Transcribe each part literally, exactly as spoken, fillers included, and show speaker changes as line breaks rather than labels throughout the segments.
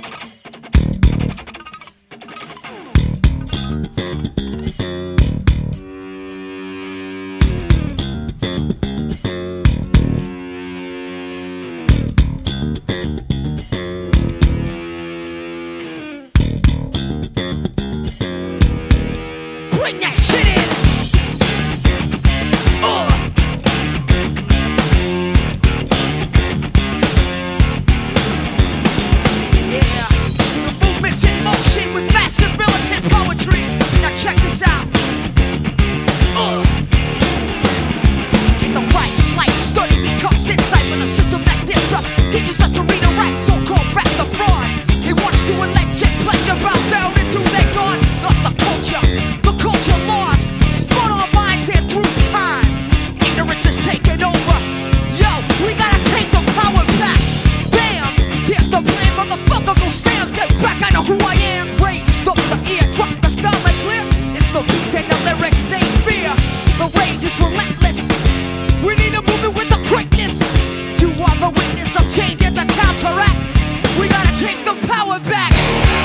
Bring that shit in. Uh. Yeah, the movement's in motion with massive militant poetry. Now check this out. Uh. In the right light, study becomes insight for the system that dissed us. Teaches us to read and write, so-called facts are fraud. They want us to elect and pleasure, bow down into their God. Lost the culture. Culture lost, spun our minds and through time. Ignorance is taking over. Yo, we gotta take the power back. Bam, here's the plan, motherfucker. Go Sam's, get back. I know who I am. Raised up the ear, drop the style like clear. It's the beats and the lyrics they fear. The rage is relentless. We need a movement with the quickness. You are the witness of change and the counteract. We gotta take the power back.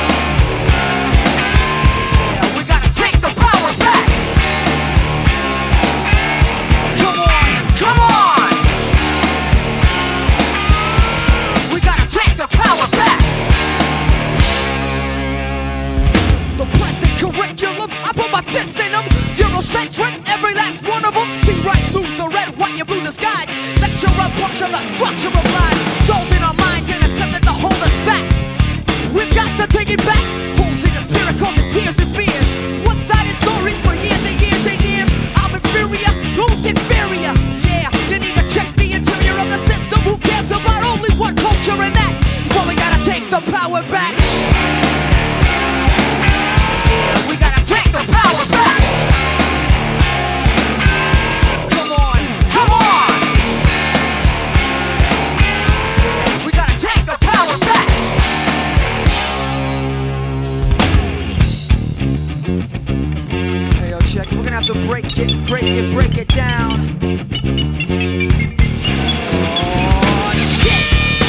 Curriculum, I put my fist in them. Eurocentric, every last one of them. See right through the red, white, and blue disguise. Lecture up, puncture the structure of life. Dove in our minds and attempted to hold us back. We've got to take it back. Holes in the spirit causing tears and fears. One-sided stories for years and years and years. I'm inferior, who's inferior? Yeah, you need to check the interior of the system. Who cares about only one culture and that? So we gotta take the power back. The power back. Come on, come on. We gotta take the power back. Hey, yo, check. We're gonna have to break it, break it, break it down. Oh, shit.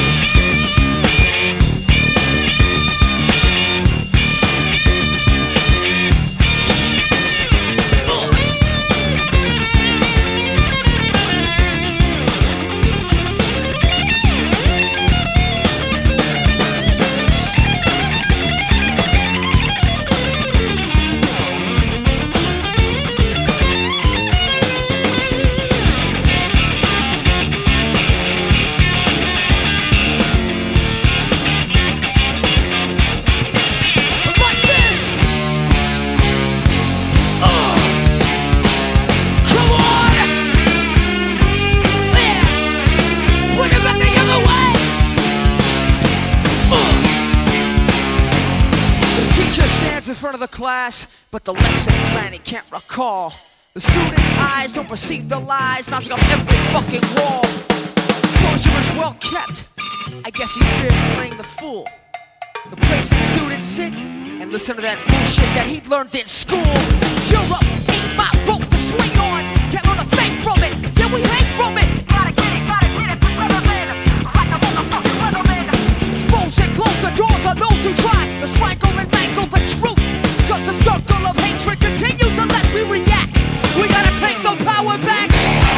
In front of the class, but the lesson plan he can't recall. The students' eyes don't perceive the lies bouncing off every fucking wall. Composure is well kept. I guess he fears playing the fool. The place that students sit and listen to that bullshit that he learned in school. Europe ain't my rope to swing on. Can't learn a thing from it. Yeah, we hang from it. Gotta get it, gotta get it, weatherman. Like a motherfucking weatherman. Expose and close the doors on those who try to strangle and mangle the truth. Cause the circle of hatred continues unless we react. We gotta take the power back.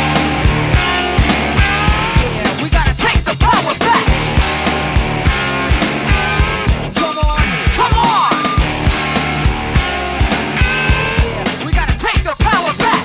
Yeah, we gotta take the power back. Come on, come on. Yeah, we gotta take the power back.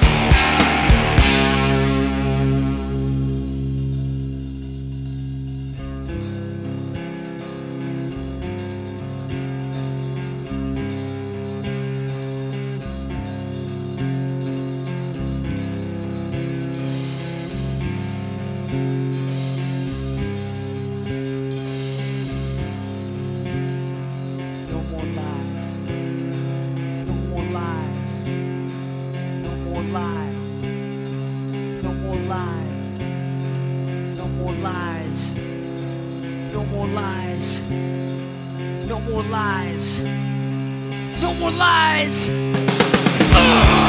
No more lies. No more lies. Ugh.